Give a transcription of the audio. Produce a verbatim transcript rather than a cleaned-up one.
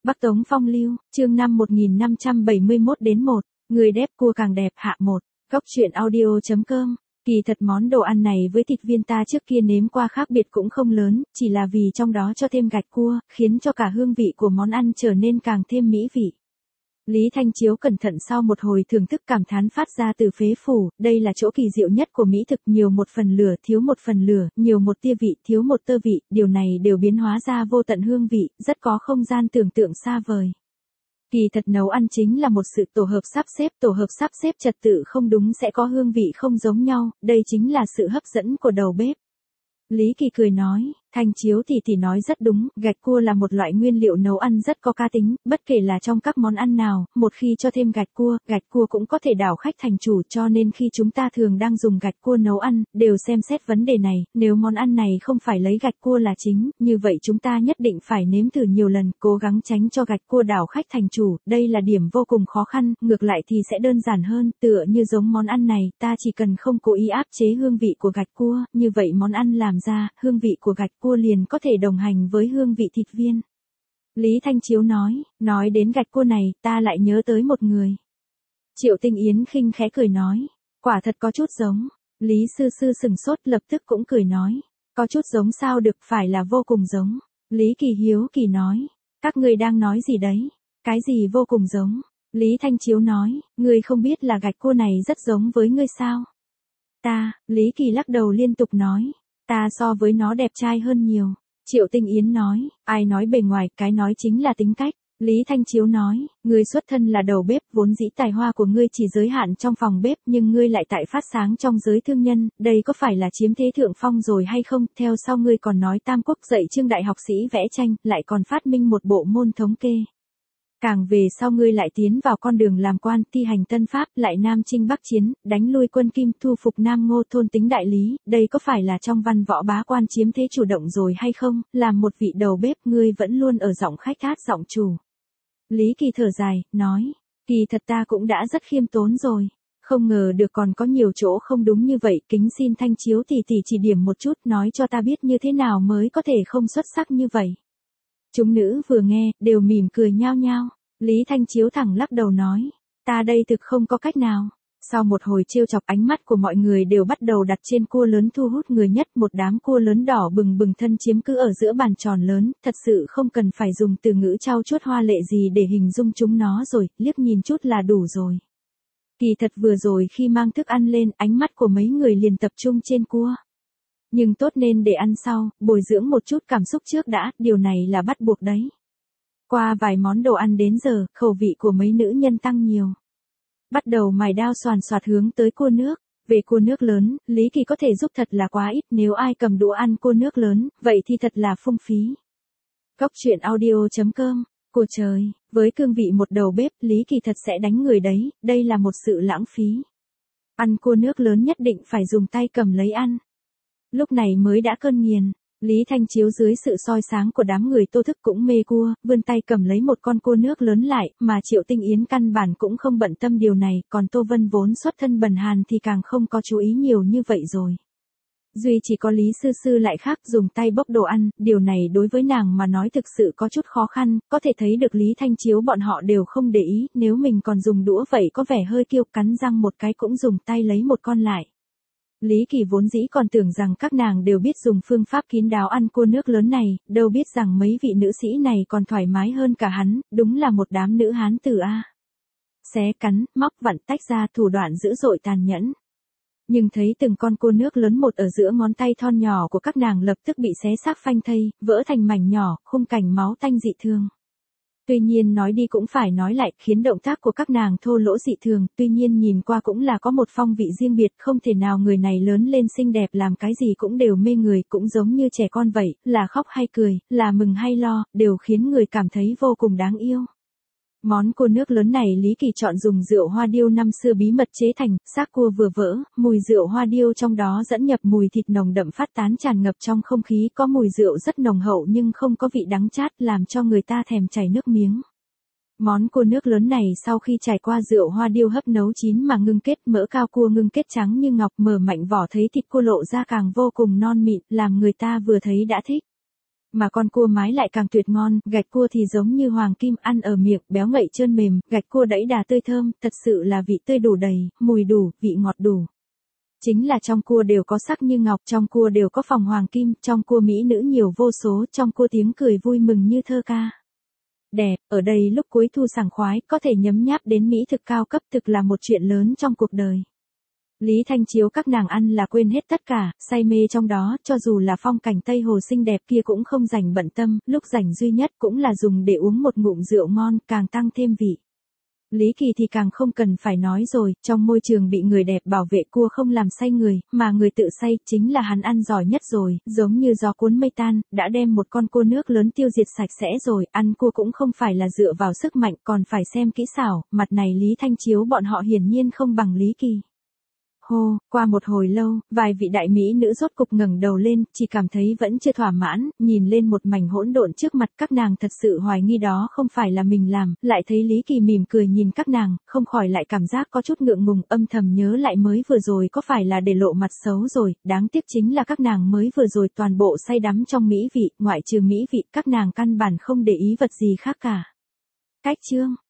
Bắc Tống Phong Lưu, chương năm một nghìn năm trăm bảy mươi mốt đến một, người đẹp cua càng đẹp hạ một, góc truyện audio.com. Kỳ thật món đồ ăn này với thịt viên ta trước kia nếm qua khác biệt cũng không lớn, chỉ là vì trong đó cho thêm gạch cua, khiến cho cả hương vị của món ăn trở nên càng thêm mỹ vị. Lý Thanh Chiếu cẩn thận sau một hồi thưởng thức cảm thán phát ra từ phế phủ, đây là chỗ kỳ diệu nhất của mỹ thực, nhiều một phần lửa, thiếu một phần lửa, nhiều một tia vị, thiếu một tơ vị, điều này đều biến hóa ra vô tận hương vị, rất có không gian tưởng tượng xa vời. Kỳ thật nấu ăn chính là một sự tổ hợp sắp xếp, tổ hợp sắp xếp trật tự không đúng sẽ có hương vị không giống nhau, đây chính là sự hấp dẫn của đầu bếp. Lý Kỳ cười nói, Thanh Chiếu thì thì nói rất đúng, gạch cua là một loại nguyên liệu nấu ăn rất có cá tính, bất kể là trong các món ăn nào, một khi cho thêm gạch cua, gạch cua cũng có thể đảo khách thành chủ, cho nên khi chúng ta thường đang dùng gạch cua nấu ăn, đều xem xét vấn đề này, nếu món ăn này không phải lấy gạch cua là chính, như vậy chúng ta nhất định phải nếm thử nhiều lần, cố gắng tránh cho gạch cua đảo khách thành chủ, đây là điểm vô cùng khó khăn, ngược lại thì sẽ đơn giản hơn, tựa như giống món ăn này, ta chỉ cần không cố ý áp chế hương vị của gạch cua, như vậy món ăn làm ra, hương vị của gạch cua liền có thể đồng hành với hương vị thịt viên. Lý Thanh Chiếu nói, nói đến gạch cua này, ta lại nhớ tới một người. Triệu Tinh Yến khinh khẽ cười nói, quả thật có chút giống. Lý Sư Sư sừng sốt lập tức cũng cười nói, có chút giống sao được, phải là vô cùng giống. Lý Kỳ hiếu kỳ nói, các ngươi đang nói gì đấy? Cái gì vô cùng giống? Lý Thanh Chiếu nói, ngươi không biết là gạch cua này rất giống với ngươi sao? Ta, Lý Kỳ lắc đầu liên tục nói, ta so với nó đẹp trai hơn nhiều. Triệu Tinh Yến nói, ai nói bề ngoài, cái nói chính là tính cách. Lý Thanh Chiếu nói, ngươi xuất thân là đầu bếp, vốn dĩ tài hoa của ngươi chỉ giới hạn trong phòng bếp, nhưng ngươi lại tại phát sáng trong giới thương nhân, đây có phải là chiếm thế thượng phong rồi hay không? Theo sau ngươi còn nói Tam Quốc dạy Trương đại học sĩ vẽ tranh, lại còn phát minh một bộ môn thống kê. Càng về sau ngươi lại tiến vào con đường làm quan, thi hành tân pháp, lại nam chinh bắc chiến, đánh lui quân Kim, thu phục Nam Ngô, thôn tính đại lý, đây có phải là trong văn võ bá quan chiếm thế chủ động rồi hay không? Làm một vị đầu bếp, ngươi vẫn luôn ở giọng khách hát giọng chủ. Lý Kỳ thở dài, nói, kỳ thật ta cũng đã rất khiêm tốn rồi, không ngờ được còn có nhiều chỗ không đúng như vậy, kính xin Thanh Chiếu tỷ tỷ chỉ điểm một chút, nói cho ta biết như thế nào mới có thể không xuất sắc như vậy. Chúng nữ vừa nghe, đều mỉm cười nhao nhao. Lý Thanh Chiếu thẳng lắc đầu nói, ta đây thực không có cách nào. Sau một hồi trêu chọc, ánh mắt của mọi người đều bắt đầu đặt trên cua lớn thu hút người nhất, một đám cua lớn đỏ bừng bừng thân chiếm cứ ở giữa bàn tròn lớn, thật sự không cần phải dùng từ ngữ trau chuốt hoa lệ gì để hình dung chúng nó rồi, liếc nhìn chút là đủ rồi. Kỳ thật vừa rồi khi mang thức ăn lên, ánh mắt của mấy người liền tập trung trên cua. Nhưng tốt nên để ăn sau, bồi dưỡng một chút cảm xúc trước đã, điều này là bắt buộc đấy. Qua vài món đồ ăn đến giờ, khẩu vị của mấy nữ nhân tăng nhiều. Bắt đầu mài đao xoàn xoạt hướng tới cua nước. Về cua nước lớn, Lý Kỳ có thể giúp thật là quá ít, nếu ai cầm đũa ăn cua nước lớn, vậy thì thật là phung phí. Góc truyện audio.com, của trời, với cương vị một đầu bếp, Lý Kỳ thật sẽ đánh người đấy, đây là một sự lãng phí. Ăn cua nước lớn nhất định phải dùng tay cầm lấy ăn. Lúc này mới đã cơn nghiền. Lý Thanh Chiếu dưới sự soi sáng của đám người Tô Thức cũng mê cua, vươn tay cầm lấy một con cua nước lớn lại, mà Triệu Tinh Yến căn bản cũng không bận tâm điều này, còn Tô Vân vốn xuất thân bần hàn thì càng không có chú ý nhiều như vậy rồi. Duy chỉ có Lý Sư Sư lại khác, dùng tay bốc đồ ăn, điều này đối với nàng mà nói thực sự có chút khó khăn, có thể thấy được Lý Thanh Chiếu bọn họ đều không để ý, nếu mình còn dùng đũa vậy có vẻ hơi kiêu, cắn răng một cái cũng dùng tay lấy một con lại. Lý Kỳ vốn dĩ còn tưởng rằng các nàng đều biết dùng phương pháp kín đáo ăn cua nước lớn này, đâu biết rằng mấy vị nữ sĩ này còn thoải mái hơn cả hắn, đúng là một đám nữ hán tử a. Xé cắn, móc vặn tách ra, thủ đoạn dữ dội tàn nhẫn. Nhưng thấy từng con cua nước lớn một ở giữa ngón tay thon nhỏ của các nàng lập tức bị xé xác phanh thây, vỡ thành mảnh nhỏ, khung cảnh máu tanh dị thường. Tuy nhiên nói đi cũng phải nói lại, khiến động tác của các nàng thô lỗ dị thường, tuy nhiên nhìn qua cũng là có một phong vị riêng biệt, không thể nào người này lớn lên xinh đẹp làm cái gì cũng đều mê người, cũng giống như trẻ con vậy, là khóc hay cười, là mừng hay lo, đều khiến người cảm thấy vô cùng đáng yêu. Món cua nước lớn này Lý Kỳ chọn dùng rượu hoa điêu năm xưa bí mật chế thành, xác cua vừa vỡ, mùi rượu hoa điêu trong đó dẫn nhập mùi thịt nồng đậm phát tán tràn ngập trong không khí, có mùi rượu rất nồng hậu nhưng không có vị đắng chát, làm cho người ta thèm chảy nước miếng. Món cua nước lớn này sau khi trải qua rượu hoa điêu hấp nấu chín mà ngưng kết, mỡ cao cua ngưng kết trắng như ngọc, mở mạnh vỏ thấy thịt cua lộ ra càng vô cùng non mịn, làm người ta vừa thấy đã thích. mà con cua mái lại càng tuyệt ngon, gạch cua thì giống như hoàng kim, ăn ở miệng, béo ngậy trơn mềm, gạch cua đẫy đà tươi thơm, thật sự là vị tươi đủ đầy, mùi đủ, vị ngọt đủ. Chính là trong cua đều có sắc như ngọc, trong cua đều có phòng hoàng kim, trong cua mỹ nữ nhiều vô số, trong cua tiếng cười vui mừng như thơ ca. Đẹp, ở đây lúc cuối thu sảng khoái, có thể nhấm nháp đến mỹ thực cao cấp thực là một chuyện lớn trong cuộc đời. Lý Thanh Chiếu các nàng ăn là quên hết tất cả, say mê trong đó, cho dù là phong cảnh Tây Hồ xinh đẹp kia cũng không dành bận tâm, lúc rảnh duy nhất cũng là dùng để uống một ngụm rượu ngon, càng tăng thêm vị. Lý Kỳ thì càng không cần phải nói rồi, trong môi trường bị người đẹp bảo vệ cua không làm say người, mà người tự say, chính là hắn ăn giỏi nhất rồi, giống như gió cuốn mây tan, đã đem một con cua nước lớn tiêu diệt sạch sẽ rồi, ăn cua cũng không phải là dựa vào sức mạnh, còn phải xem kỹ xảo, mặt này Lý Thanh Chiếu bọn họ hiển nhiên không bằng Lý Kỳ. Hô, qua một hồi lâu, vài vị đại mỹ nữ rốt cục ngẩng đầu lên, chỉ cảm thấy vẫn chưa thỏa mãn, nhìn lên một mảnh hỗn độn trước mặt các nàng thật sự hoài nghi đó không phải là mình làm, lại thấy Lý Kỳ mỉm cười nhìn các nàng, không khỏi lại cảm giác có chút ngượng ngùng, âm thầm nhớ lại mới vừa rồi có phải là để lộ mặt xấu rồi, đáng tiếc chính là các nàng mới vừa rồi toàn bộ say đắm trong mỹ vị, ngoại trừ mỹ vị, các nàng căn bản không để ý vật gì khác cả. Cách chương